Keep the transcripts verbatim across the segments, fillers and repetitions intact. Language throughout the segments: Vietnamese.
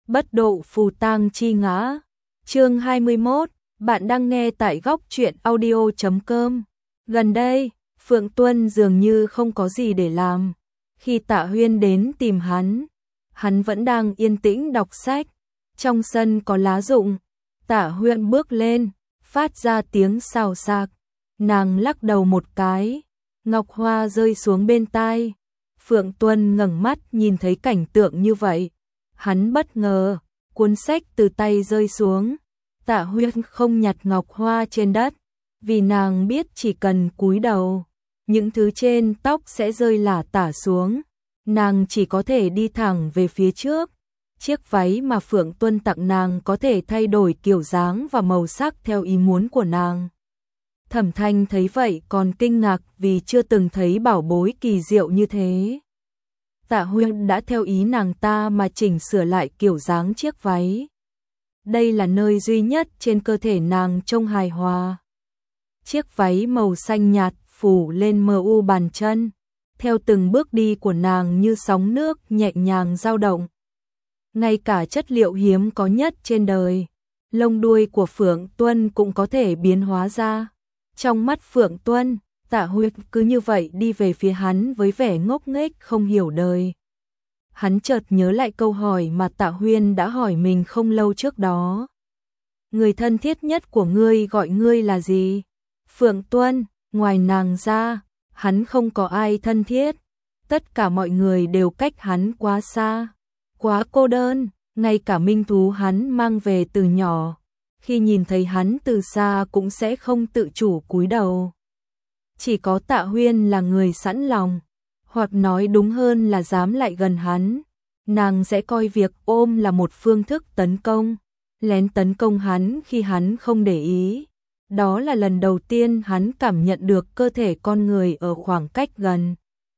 Bất độ phù tang chi ngã. Chương hai mươi mốt, bạn đang nghe tại góc truyện audio chấm com. Gần đây, Phượng Tuân dường như không có gì để làm. Khi Tạ Huyên đến tìm hắn, hắn vẫn đang yên tĩnh đọc sách. Trong sân có lá rụng, Tạ Huyên bước lên, phát ra tiếng xào xạc. Nàng lắc đầu một cái, ngọc hoa rơi xuống bên tai. Phượng Tuân ngẩng mắt nhìn thấy cảnh tượng như vậy. Hắn bất ngờ, cuốn sách từ tay rơi xuống. Tạ Huyên không nhặt ngọc hoa trên đất, vì nàng biết chỉ cần cúi đầu, những thứ trên tóc sẽ rơi lả tả xuống. Nàng chỉ có thể đi thẳng về phía trước. Chiếc váy mà Phượng Tuân tặng nàng có thể thay đổi kiểu dáng và màu sắc theo ý muốn của nàng. Thẩm Thanh thấy vậy còn kinh ngạc vì chưa từng thấy bảo bối kỳ diệu như thế. Tạ Huyên đã theo ý nàng ta mà chỉnh sửa lại kiểu dáng chiếc váy. Đây là nơi duy nhất trên cơ thể nàng trông hài hòa. Chiếc váy màu xanh nhạt phủ lên mờ u bàn chân, theo từng bước đi của nàng như sóng nước nhẹ nhàng dao động. Ngay cả chất liệu hiếm có nhất trên đời, lông đuôi của Phượng Tuân cũng có thể biến hóa ra. Trong mắt Phượng Tuân, Tạ Huyên cứ như vậy đi về phía hắn với vẻ ngốc nghếch không hiểu đời. Hắn chợt nhớ lại câu hỏi mà Tạ Huyên đã hỏi mình không lâu trước đó. Người thân thiết nhất của ngươi gọi ngươi là gì? Phượng Tuân, ngoài nàng ra, hắn không có ai thân thiết. Tất cả mọi người đều cách hắn quá xa, quá cô đơn, ngay cả minh thú hắn mang về từ nhỏ. Khi nhìn thấy hắn từ xa cũng sẽ không tự chủ cúi đầu. Chỉ có Tạ Huyên là người sẵn lòng, hoặc nói đúng hơn là dám lại gần hắn. Nàng sẽ coi việc ôm là một phương thức tấn công, lén tấn công hắn khi hắn không để ý. Đó là lần đầu tiên hắn cảm nhận được cơ thể con người ở khoảng cách gần.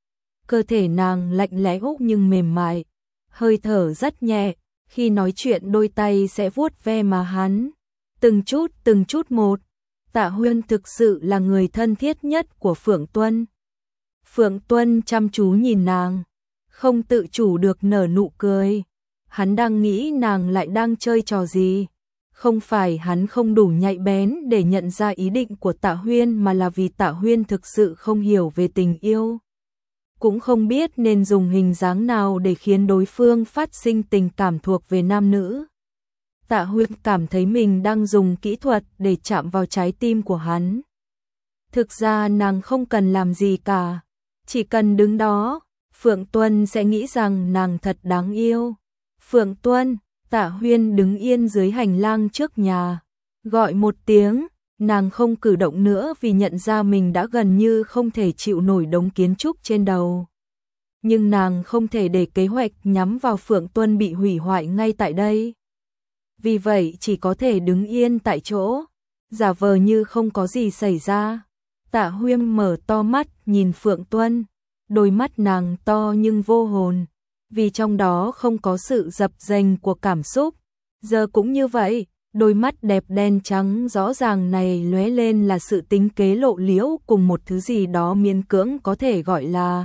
Cơ thể nàng lạnh lẽo nhưng mềm mại, hơi thở rất nhẹ, khi nói chuyện đôi tay sẽ vuốt ve má hắn. Từng chút từng chút một, Tạ Huyên thực sự là người thân thiết nhất của Phượng Tuân. Phượng Tuân chăm chú nhìn nàng, không tự chủ được nở nụ cười. Hắn đang nghĩ nàng lại đang chơi trò gì. Không phải hắn không đủ nhạy bén để nhận ra ý định của Tạ Huyên, mà là vì Tạ Huyên thực sự không hiểu về tình yêu. Cũng không biết nên dùng hình dáng nào để khiến đối phương phát sinh tình cảm thuộc về nam nữ. Tạ Huyên cảm thấy mình đang dùng kỹ thuật để chạm vào trái tim của hắn. Thực ra nàng không cần làm gì cả, chỉ cần đứng đó, Phượng Tuân sẽ nghĩ rằng nàng thật đáng yêu. Phượng Tuân, Tạ Huyên đứng yên dưới hành lang trước nhà, gọi một tiếng, nàng không cử động nữa vì nhận ra mình đã gần như không thể chịu nổi đống kiến trúc trên đầu. Nhưng nàng không thể để kế hoạch nhắm vào Phượng Tuân bị hủy hoại ngay tại đây. Vì vậy chỉ có thể đứng yên tại chỗ, giả vờ như không có gì xảy ra. Tạ Huyên mở to mắt nhìn Phượng Tuân, đôi mắt nàng to nhưng vô hồn, vì trong đó không có sự dập dềnh của cảm xúc. Giờ cũng như vậy, đôi mắt đẹp đen trắng rõ ràng này lóe lên là sự tính kế lộ liễu cùng một thứ gì đó miễn cưỡng có thể gọi là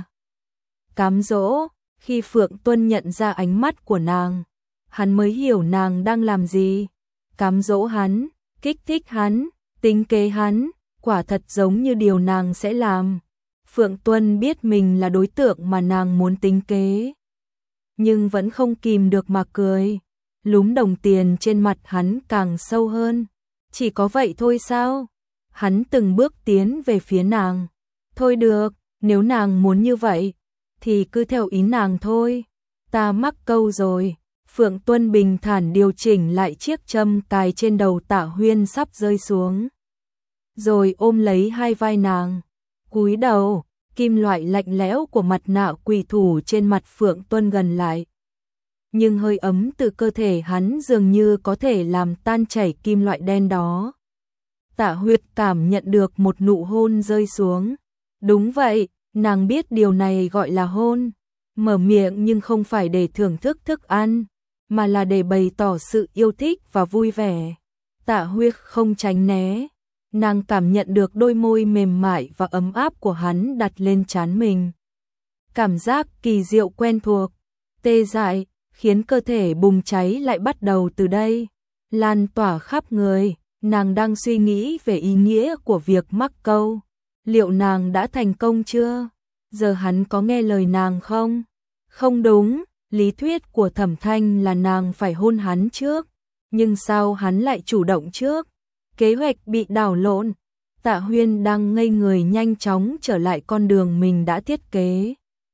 cám dỗ. Khi Phượng Tuân nhận ra ánh mắt của nàng, hắn mới hiểu nàng đang làm gì. Cám dỗ hắn, kích thích hắn, tính kế hắn, quả thật giống như điều nàng sẽ làm. Phượng Tuân biết mình là đối tượng mà nàng muốn tính kế, nhưng vẫn không kìm được mà cười. Lúm đồng tiền trên mặt hắn càng sâu hơn. Chỉ có vậy thôi sao? Hắn từng bước tiến về phía nàng. Thôi được, nếu nàng muốn như vậy, thì cứ theo ý nàng thôi. Ta mắc câu rồi. Phượng Tuân bình thản điều chỉnh lại chiếc châm cài trên đầu Tạ Huyên sắp rơi xuống, rồi ôm lấy hai vai nàng. Cúi đầu, kim loại lạnh lẽo của mặt nạ quỷ thủ trên mặt Phượng Tuân gần lại. Nhưng hơi ấm từ cơ thể hắn dường như có thể làm tan chảy kim loại đen đó. Tạ Huyên cảm nhận được một nụ hôn rơi xuống. Đúng vậy, nàng biết điều này gọi là hôn. Mở miệng nhưng không phải để thưởng thức thức ăn, mà là để bày tỏ sự yêu thích và vui vẻ. Tạ Huyên không tránh né. Nàng cảm nhận được đôi môi mềm mại và ấm áp của hắn đặt lên trán mình. Cảm giác kỳ diệu quen thuộc, tê dại, khiến cơ thể bùng cháy lại bắt đầu từ đây, lan tỏa khắp người. Nàng đang suy nghĩ về ý nghĩa của việc mắc câu. Liệu nàng đã thành công chưa? Giờ hắn có nghe lời nàng không? Không đúng, lý thuyết của Thẩm Thanh là nàng phải hôn hắn trước, nhưng sao hắn lại chủ động trước? Kế hoạch bị đảo lộn. Tạ Huyên đang ngây người nhanh chóng trở lại con đường mình đã thiết kế.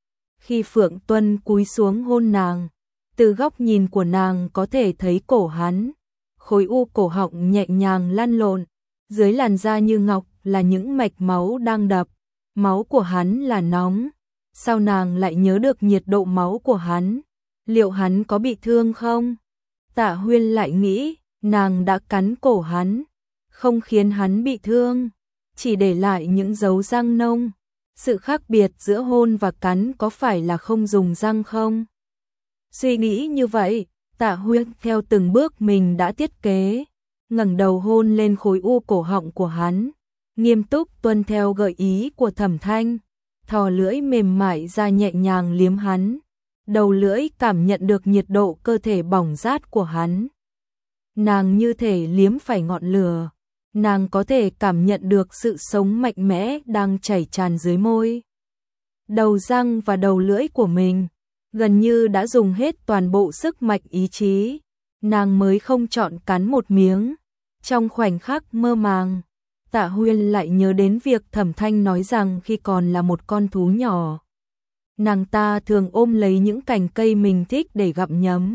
Khi Phượng Tuân cúi xuống hôn nàng, từ góc nhìn của nàng có thể thấy cổ hắn, khối u cổ họng nhẹ nhàng lăn lộn, dưới làn da như ngọc là những mạch máu đang đập, máu của hắn là nóng. Sao nàng lại nhớ được nhiệt độ máu của hắn? Liệu hắn có bị thương không? Tạ Huyên lại nghĩ, nàng đã cắn cổ hắn, không khiến hắn bị thương, chỉ để lại những dấu răng nông. Sự khác biệt giữa hôn và cắn có phải là không dùng răng không? Suy nghĩ như vậy, Tạ Huyên theo từng bước mình đã thiết kế, ngẩng đầu hôn lên khối u cổ họng của hắn, nghiêm túc tuân theo gợi ý của Thẩm Thanh, thò lưỡi mềm mại ra nhẹ nhàng liếm hắn, đầu lưỡi cảm nhận được nhiệt độ cơ thể bỏng rát của hắn. Nàng như thể liếm phải ngọn lửa, nàng có thể cảm nhận được sự sống mạnh mẽ đang chảy tràn dưới môi, đầu răng và đầu lưỡi của mình. Gần như đã dùng hết toàn bộ sức mạnh ý chí, nàng mới không chọn cắn một miếng. Trong khoảnh khắc mơ màng, Tạ Huyên lại nhớ đến việc Thẩm Thanh nói rằng khi còn là một con thú nhỏ, nàng ta thường ôm lấy những cành cây mình thích để gặm nhấm.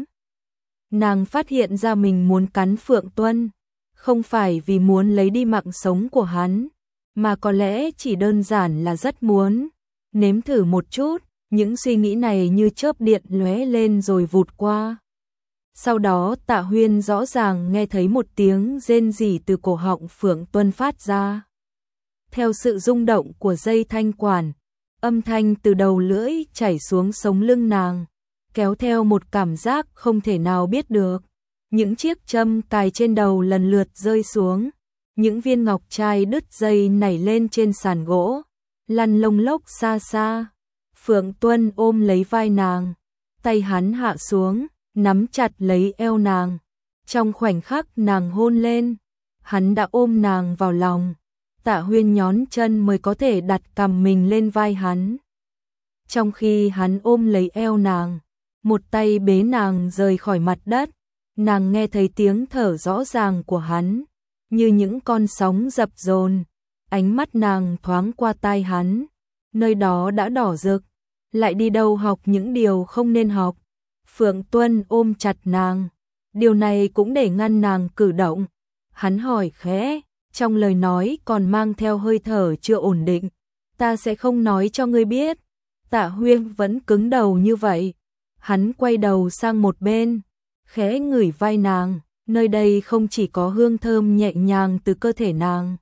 Nàng phát hiện ra mình muốn cắn Phượng Tuân, không phải vì muốn lấy đi mạng sống của hắn, mà có lẽ chỉ đơn giản là rất muốn nếm thử một chút. Những suy nghĩ này như chớp điện lóe lên rồi vụt qua. Sau đó Tạ Huyên rõ ràng nghe thấy một tiếng rên rỉ từ cổ họng Phượng Tuân phát ra. Theo sự rung động của dây thanh quản, âm thanh từ đầu lưỡi chảy xuống sống lưng nàng, kéo theo một cảm giác không thể nào biết được. Những chiếc châm cài trên đầu lần lượt rơi xuống, những viên ngọc trai đứt dây nảy lên trên sàn gỗ, lăn lông lốc xa xa. Phượng Tuân ôm lấy vai nàng, tay hắn hạ xuống, nắm chặt lấy eo nàng. Trong khoảnh khắc nàng hôn lên, hắn đã ôm nàng vào lòng. Tạ Huyên nhón chân mới có thể đặt cằm mình lên vai hắn. Trong khi hắn ôm lấy eo nàng, một tay bế nàng rời khỏi mặt đất, nàng nghe thấy tiếng thở rõ ràng của hắn, như những con sóng dập dồn. Ánh mắt nàng thoáng qua tai hắn, nơi đó đã đỏ rực. Lại đi đâu học những điều không nên học. Phượng Tuân ôm chặt nàng, điều này cũng để ngăn nàng cử động. Hắn hỏi khẽ, trong lời nói còn mang theo hơi thở chưa ổn định. Ta sẽ không nói cho ngươi biết. Tạ Huyên vẫn cứng đầu như vậy. Hắn quay đầu sang một bên, khẽ ngửi vai nàng. Nơi đây không chỉ có hương thơm nhẹ nhàng từ cơ thể nàng,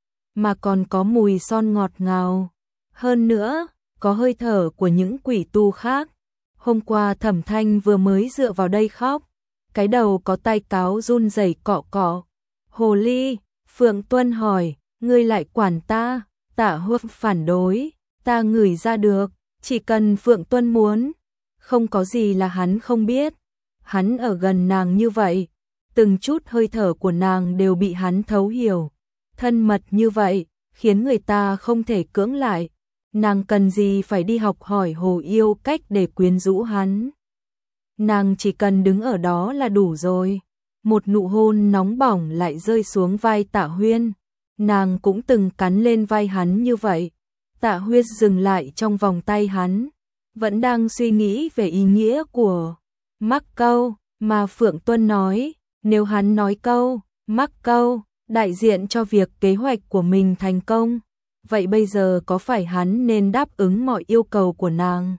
mà còn có mùi son ngọt ngào. Hơn nữa, có hơi thở của những quỷ tu khác. Hôm qua Thẩm Thanh vừa mới dựa vào đây khóc, cái đầu có tai cáo run rẩy cọ cọ. Hồ ly, Phượng Tuân hỏi, ngươi lại quản ta? Tạ Huyên phản đối, ta ngửi ra được, chỉ cần Phượng Tuân muốn, không có gì là hắn không biết. Hắn ở gần nàng như vậy, từng chút hơi thở của nàng đều bị hắn thấu hiểu. Thân mật như vậy, khiến người ta không thể cưỡng lại. Nàng cần gì phải đi học hỏi Hồ Yêu cách để quyến rũ hắn. Nàng chỉ cần đứng ở đó là đủ rồi. Một nụ hôn nóng bỏng lại rơi xuống vai Tạ Huyên. Nàng cũng từng cắn lên vai hắn như vậy. Tạ Huyên dừng lại trong vòng tay hắn, vẫn đang suy nghĩ về ý nghĩa của mắc câu mà Phượng Tuân nói. Nếu hắn nói câu mắc câu đại diện cho việc kế hoạch của mình thành công, vậy bây giờ có phải hắn nên đáp ứng mọi yêu cầu của nàng,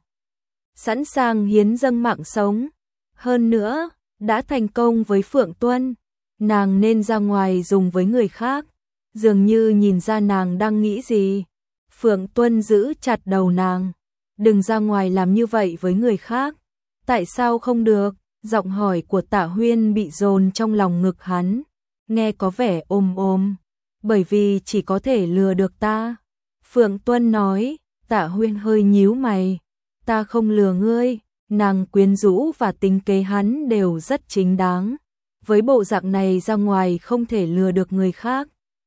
sẵn sàng hiến dâng mạng sống? Hơn nữa, đã thành công với Phượng Tuân, nàng nên ra ngoài dùng với người khác. Dường như nhìn ra nàng đang nghĩ gì. Phượng Tuân giữ chặt đầu nàng, đừng ra ngoài làm như vậy với người khác. Tại sao không được? Giọng hỏi của Tạ Huyên bị dồn trong lòng ngực hắn, nghe có vẻ ôm ôm. Bởi vì chỉ có thể lừa được ta. Phượng Tuân nói. Tạ Huyên hơi nhíu mày. Ta không lừa ngươi, nàng quyến rũ và tính kế hắn đều rất chính đáng. Với bộ dạng này ra ngoài không thể lừa được người khác.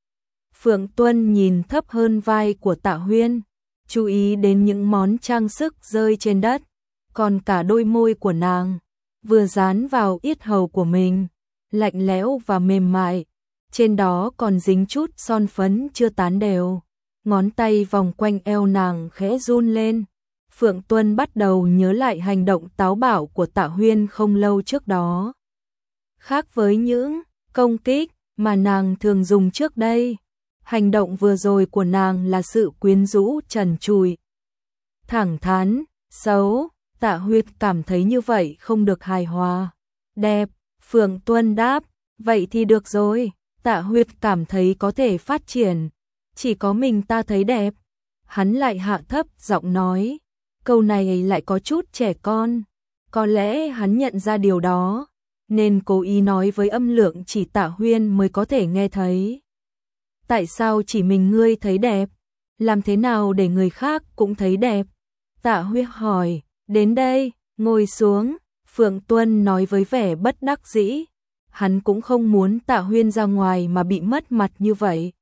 Phượng Tuân nhìn thấp hơn vai của Tạ Huyên, chú ý đến những món trang sức rơi trên đất, còn cả đôi môi của nàng vừa dán vào yết hầu của mình, lạnh lẽo và mềm mại, trên đó còn dính chút son phấn chưa tán đều. Ngón tay vòng quanh eo nàng khẽ run lên. Phượng Tuân bắt đầu nhớ lại hành động táo bạo của Tạ Huyên không lâu trước đó. Khác với những công kích mà nàng thường dùng trước đây, hành động vừa rồi của nàng là sự quyến rũ trần trụi, thẳng thắn, xấu. Tạ Huyên cảm thấy như vậy không được hài hòa. Đẹp, Phượng Tuân đáp, vậy thì được rồi. Tạ Huyên cảm thấy có thể phát triển, chỉ có mình ta thấy đẹp. Hắn lại hạ thấp giọng nói, câu này lại có chút trẻ con. Có lẽ hắn nhận ra điều đó, nên cố ý nói với âm lượng chỉ Tạ Huyên mới có thể nghe thấy. Tại sao chỉ mình ngươi thấy đẹp? Làm thế nào để người khác cũng thấy đẹp? Tạ Huyên hỏi. Đến đây, ngồi xuống, Phượng Tuân nói với vẻ bất đắc dĩ. Hắn cũng không muốn Tạ Huyên ra ngoài mà bị mất mặt như vậy.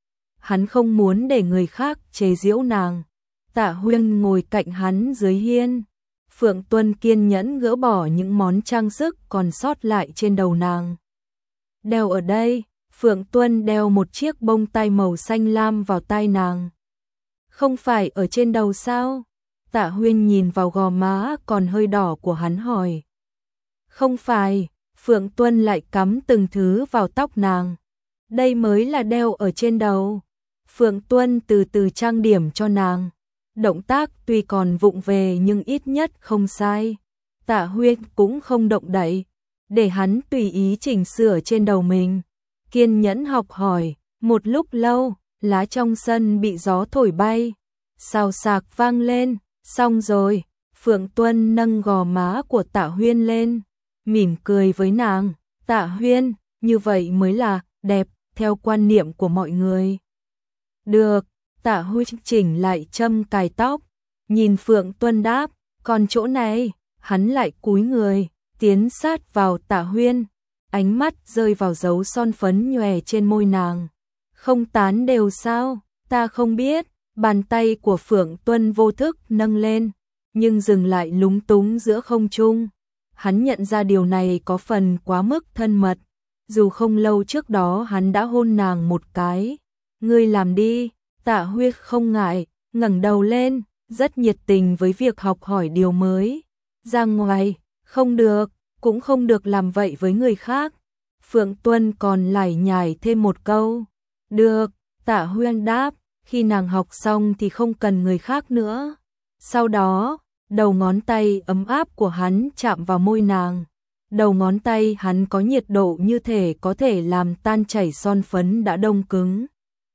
Hắn không muốn để người khác chế giễu nàng. Tạ Huyên ngồi cạnh hắn dưới hiên. Phượng Tuân kiên nhẫn gỡ bỏ những món trang sức còn sót lại trên đầu nàng. Đeo ở đây, Phượng Tuân đeo một chiếc bông tai màu xanh lam vào tai nàng. Không phải ở trên đầu sao? Tạ Huyên nhìn vào gò má còn hơi đỏ của hắn hỏi. Không phải, Phượng Tuân lại cắm từng thứ vào tóc nàng. Đây mới là đeo ở trên đầu. Phượng Tuân từ từ trang điểm cho nàng. Động tác tuy còn vụng về nhưng ít nhất không sai. Tạ Huyên cũng không động đậy, để hắn tùy ý chỉnh sửa trên đầu mình. Kiên nhẫn học hỏi, một lúc lâu, lá trong sân bị gió thổi bay. Xào xạc vang lên. Xong rồi, Phượng Tuân nâng gò má của Tạ Huyên lên, mỉm cười với nàng. Tạ Huyên, như vậy mới là đẹp, theo quan niệm của mọi người. Được, Tạ Huyên chỉnh lại châm cài tóc, nhìn Phượng Tuân đáp, còn chỗ này, hắn lại cúi người, tiến sát vào Tạ Huyên, ánh mắt rơi vào dấu son phấn nhòe trên môi nàng. Không tán đều sao, ta không biết. Bàn tay của Phượng Tuân vô thức nâng lên, nhưng dừng lại lúng túng giữa không trung. Hắn nhận ra điều này có phần quá mức thân mật, dù không lâu trước đó hắn đã hôn nàng một cái. Ngươi làm đi, Tạ Huyên không ngại, ngẩng đầu lên, rất nhiệt tình với việc học hỏi điều mới. Ra ngoài, không được, cũng không được làm vậy với người khác. Phượng Tuân còn lải nhải thêm một câu. Được, Tạ Huyên đáp. Khi nàng học xong thì không cần người khác nữa. Sau đó, đầu ngón tay ấm áp của hắn chạm vào môi nàng. Đầu ngón tay hắn có nhiệt độ như thể có thể làm tan chảy son phấn đã đông cứng.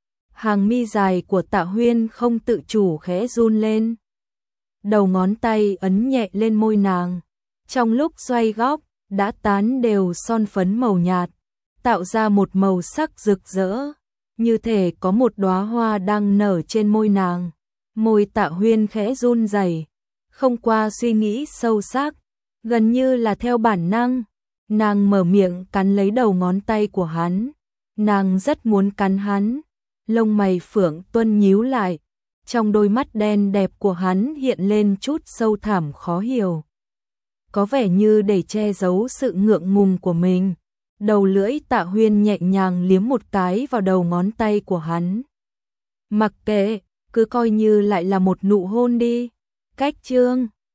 Hàng mi dài của Tạ Huyên không tự chủ khẽ run lên. Đầu ngón tay ấn nhẹ lên môi nàng. Trong lúc xoay góc, đã tán đều son phấn màu nhạt, tạo ra một màu sắc rực rỡ. Như thể có một đóa hoa đang nở trên môi nàng. Môi Tạ Huyên khẽ run rẩy, không qua suy nghĩ sâu sắc, gần như là theo bản năng. Nàng mở miệng cắn lấy đầu ngón tay của hắn. Nàng rất muốn cắn hắn. Lông mày Phượng Tuân nhíu lại, trong đôi mắt đen đẹp của hắn hiện lên chút sâu thẳm khó hiểu. Có vẻ như để che giấu sự ngượng ngùng của mình. Đầu lưỡi Tạ Huyên nhẹ nhàng liếm một cái vào đầu ngón tay của hắn. Mặc kệ, cứ coi như lại là một nụ hôn đi. Cách chương